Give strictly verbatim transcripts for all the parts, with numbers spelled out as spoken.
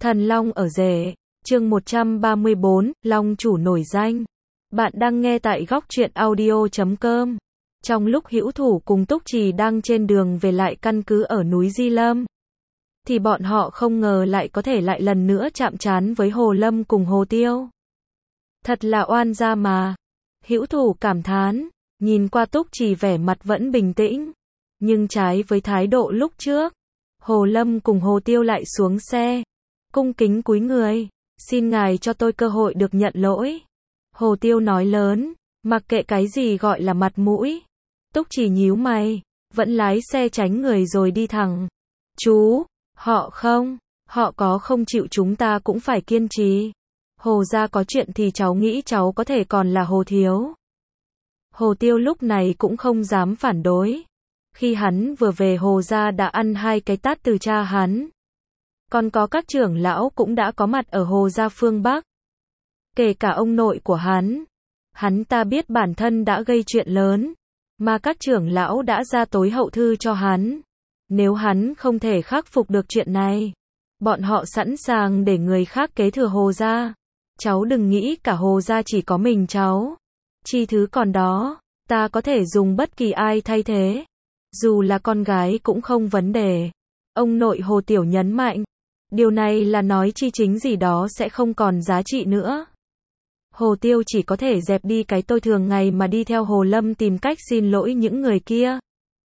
Thần Long ở rể, chương một trăm ba mươi bốn, Long chủ nổi danh. Bạn đang nghe tại góc truyện audio chấm com. Trong lúc Hữu Thủ cùng Túc Trì đang trên đường về lại căn cứ ở núi Di Lâm, thì bọn họ không ngờ lại có thể lại lần nữa chạm trán với Hồ Lâm cùng Hồ Tiêu. Thật là oan gia mà. Hữu Thủ cảm thán, nhìn qua Túc Trì vẻ mặt vẫn bình tĩnh, nhưng trái với thái độ lúc trước, Hồ Lâm cùng Hồ Tiêu lại xuống xe, cung kính cúi người, xin ngài cho tôi cơ hội được nhận lỗi. Hồ Tiêu nói lớn, mặc kệ cái gì gọi là mặt mũi. Túc Trì nhíu mày, vẫn lái xe tránh người rồi đi thẳng. Chú, họ không, họ có không chịu chúng ta cũng phải kiên trì. Hồ gia có chuyện thì cháu nghĩ cháu có thể còn là Hồ thiếu. Hồ Tiêu lúc này cũng không dám phản đối. Khi hắn vừa về Hồ gia đã ăn hai cái tát từ cha hắn. Còn có các trưởng lão cũng đã có mặt ở Hồ gia phương Bắc. Kể cả ông nội của hắn. Hắn ta biết bản thân đã gây chuyện lớn, mà các trưởng lão đã ra tối hậu thư cho hắn. Nếu hắn không thể khắc phục được chuyện này, bọn họ sẵn sàng để người khác kế thừa Hồ gia. Cháu đừng nghĩ cả Hồ gia chỉ có mình cháu. Chi thứ còn đó, ta có thể dùng bất kỳ ai thay thế. Dù là con gái cũng không vấn đề. Ông nội Hồ Tiểu nhấn mạnh. Điều này là nói chi chính gì đó sẽ không còn giá trị nữa. Hồ Tiêu chỉ có thể dẹp đi cái tôi thường ngày mà đi theo Hồ Lâm tìm cách xin lỗi những người kia.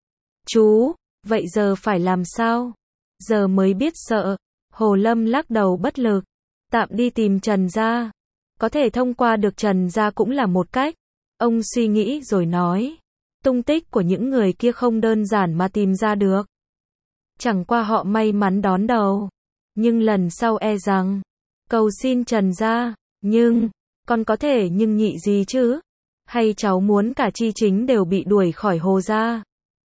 Chú, vậy giờ phải làm sao? Giờ mới biết sợ. Hồ Lâm lắc đầu bất lực. Tạm đi tìm Trần gia. Có thể thông qua được Trần gia cũng là một cách. Ông suy nghĩ rồi nói. Tung tích của những người kia không đơn giản mà tìm ra được. Chẳng qua họ may mắn đón đầu. Nhưng lần sau e rằng, cầu xin Trần gia, nhưng, con có thể nhưng nhị gì chứ? Hay cháu muốn cả chi chính đều bị đuổi khỏi Hồ gia?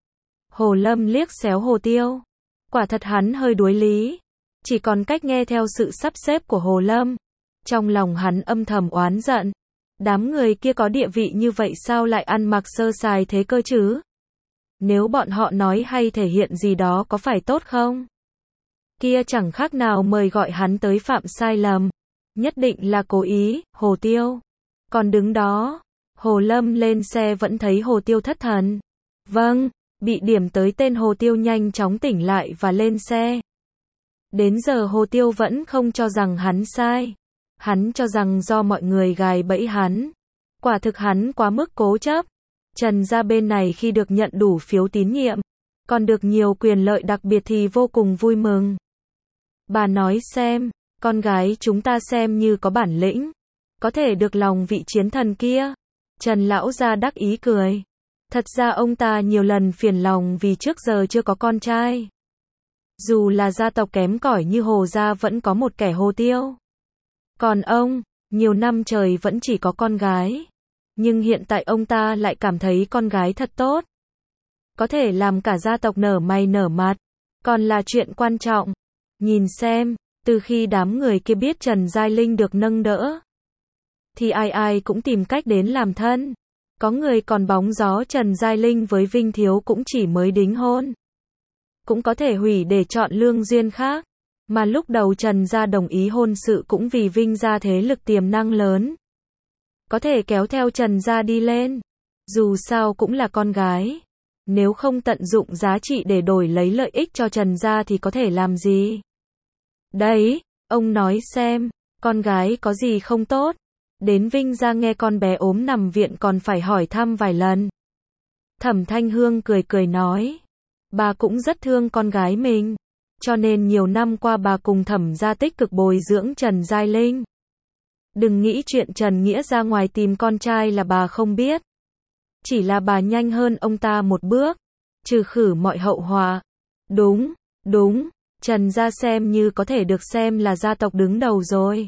Hồ Lâm liếc xéo Hồ Tiêu. Quả thật hắn hơi đuối lý. Chỉ còn cách nghe theo sự sắp xếp của Hồ Lâm. Trong lòng hắn âm thầm oán giận. Đám người kia có địa vị như vậy sao lại ăn mặc sơ sài thế cơ chứ? Nếu bọn họ nói hay thể hiện gì đó có phải tốt không? Kia chẳng khác nào mời gọi hắn tới phạm sai lầm. Nhất định là cố ý, Hồ Tiêu. Còn đứng đó, Hồ Lâm lên xe vẫn thấy Hồ Tiêu thất thần. Vâng, bị điểm tới tên Hồ Tiêu nhanh chóng tỉnh lại và lên xe. Đến giờ Hồ Tiêu vẫn không cho rằng hắn sai. Hắn cho rằng do mọi người gài bẫy hắn. Quả thực hắn quá mức cố chấp. Trần gia bên này khi được nhận đủ phiếu tín nhiệm, còn được nhiều quyền lợi đặc biệt thì vô cùng vui mừng. Bà nói xem, con gái chúng ta xem như có bản lĩnh, có thể được lòng vị chiến thần kia. Trần lão gia đắc ý cười. Thật ra ông ta nhiều lần phiền lòng vì trước giờ chưa có con trai. Dù là gia tộc kém cỏi như Hồ gia vẫn có một kẻ Hồ Tiêu. Còn ông, nhiều năm trời vẫn chỉ có con gái. Nhưng hiện tại ông ta lại cảm thấy con gái thật tốt. Có thể làm cả gia tộc nở mày nở mặt. Còn là chuyện quan trọng. Nhìn xem, từ khi đám người kia biết Trần Giai Linh được nâng đỡ, thì ai ai cũng tìm cách đến làm thân. Có người còn bóng gió Trần Giai Linh với Vinh Thiếu cũng chỉ mới đính hôn. Cũng có thể hủy để chọn lương duyên khác. Mà lúc đầu Trần gia đồng ý hôn sự cũng vì Vinh gia thế lực tiềm năng lớn. Có thể kéo theo Trần gia đi lên. Dù sao cũng là con gái. Nếu không tận dụng giá trị để đổi lấy lợi ích cho Trần gia thì có thể làm gì? Đấy, ông nói xem, con gái có gì không tốt? Đến Vinh gia nghe con bé ốm nằm viện còn phải hỏi thăm vài lần. Thẩm Thanh Hương cười cười nói. Bà cũng rất thương con gái mình. Cho nên nhiều năm qua bà cùng Thẩm gia tích cực bồi dưỡng Trần Giai Linh. Đừng nghĩ chuyện Trần Nghĩa ra ngoài tìm con trai là bà không biết. Chỉ là bà nhanh hơn ông ta một bước. Trừ khử mọi hậu họa. Đúng, đúng, Trần gia xem như có thể được xem là gia tộc đứng đầu rồi.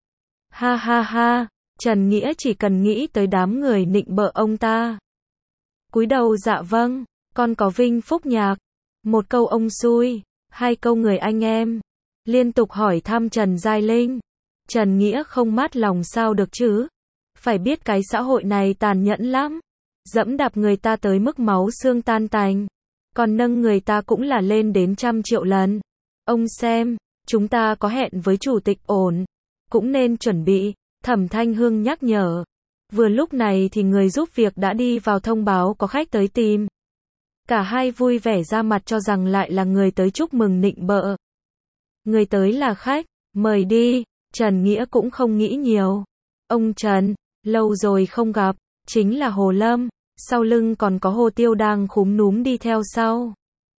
Ha ha ha, Trần Nghĩa chỉ cần nghĩ tới đám người nịnh bợ ông ta. Cúi đầu dạ vâng, con có vinh phúc nhạc. Một câu ông xui, hai câu người anh em. Liên tục hỏi thăm Trần Giai Linh. Trần Nghĩa không mát lòng sao được chứ. Phải biết cái xã hội này tàn nhẫn lắm. Dẫm đạp người ta tới mức máu xương tan tành. Còn nâng người ta cũng là lên đến trăm triệu lần. Ông xem, Chúng ta có hẹn với chủ tịch ổn, cũng nên chuẩn bị, Thẩm Thanh Hương nhắc nhở. Vừa lúc này thì người giúp việc đã đi vào thông báo có khách tới tìm. Cả hai vui vẻ ra mặt cho rằng lại là người tới chúc mừng nịnh bợ. Người tới là khách, mời đi, Trần Nghĩa cũng không nghĩ nhiều. Ông Trần, lâu rồi không gặp, chính là Hồ Lâm, sau lưng còn có Hồ Tiêu đang khúm núm đi theo sau.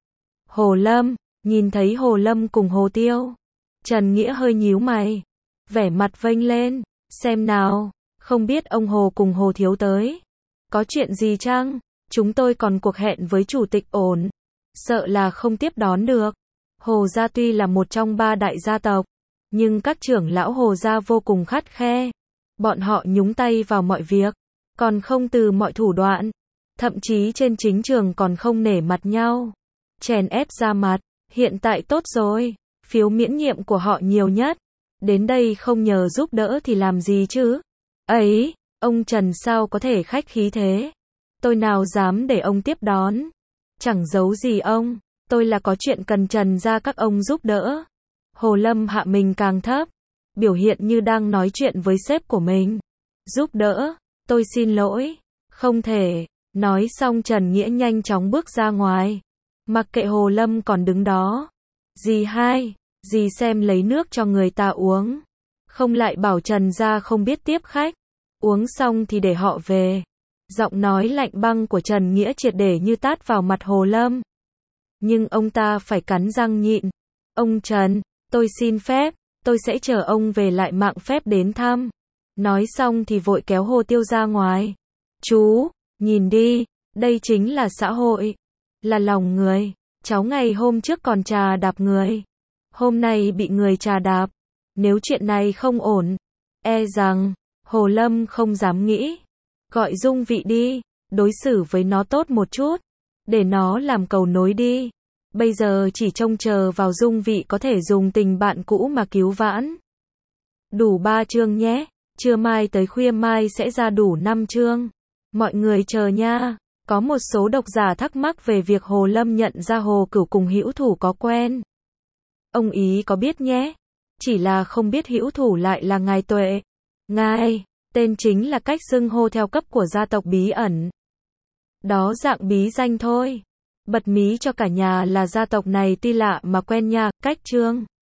Hồ Lâm, nhìn thấy Hồ Lâm cùng Hồ Tiêu, Trần Nghĩa hơi nhíu mày, vẻ mặt vênh lên, xem nào, không biết ông Hồ cùng Hồ Thiếu tới. Có chuyện gì chăng? Chúng tôi còn cuộc hẹn với chủ tịch ổn, sợ là không tiếp đón được. Hồ gia tuy là một trong ba đại gia tộc, nhưng các trưởng lão Hồ gia vô cùng khắt khe. Bọn họ nhúng tay vào mọi việc, còn không từ mọi thủ đoạn, thậm chí trên chính trường còn không nể mặt nhau, chèn ép ra mặt. Hiện tại tốt rồi, phiếu miễn nhiệm của họ nhiều nhất, đến đây không nhờ giúp đỡ thì làm gì chứ? Ấy, ông Trần sao có thể khách khí thế? Tôi nào dám để ông tiếp đón? Chẳng giấu gì ông, tôi là có chuyện cần Trần gia các ông giúp đỡ. Hồ Lâm hạ mình càng thấp, biểu hiện như đang nói chuyện với sếp của mình. Giúp đỡ, tôi xin lỗi, không thể. Nói xong Trần Nghĩa nhanh chóng bước ra ngoài, mặc kệ Hồ Lâm còn đứng đó. Dì hai, dì xem lấy nước cho người ta uống, không lại bảo Trần gia không biết tiếp khách, uống xong thì để họ về. Giọng nói lạnh băng của Trần Nghĩa triệt để như tát vào mặt Hồ Lâm. Nhưng ông ta phải cắn răng nhịn. Ông Trần, tôi xin phép, tôi sẽ chờ ông về lại mạng phép đến thăm. Nói xong thì vội kéo Hồ Tiêu ra ngoài. Chú, nhìn đi, đây chính là xã hội, là lòng người. Cháu ngày hôm trước còn trà đạp người, hôm nay bị người trà đạp. Nếu chuyện này không ổn, e rằng Hồ Lâm không dám nghĩ. Gọi Dung Vị đi, đối xử với nó tốt một chút, để nó làm cầu nối đi. Bây giờ chỉ trông chờ vào Dung Vị có thể dùng tình bạn cũ mà cứu vãn. Đủ ba chương nhé, trưa mai tới khuya mai sẽ ra đủ năm chương. Mọi người chờ nha. Có một số độc giả thắc mắc về việc Hồ Lâm nhận ra Hồ Cửu cùng Hữu Thủ có quen. Ông ý có biết nhé, chỉ là không biết Hữu Thủ lại là ngài Tuệ. Ngài, tên chính là cách xưng hô theo cấp của gia tộc bí ẩn. Đó dạng bí danh thôi. Bật mí cho cả nhà là gia tộc này tuy lạ mà quen nha, cách chương.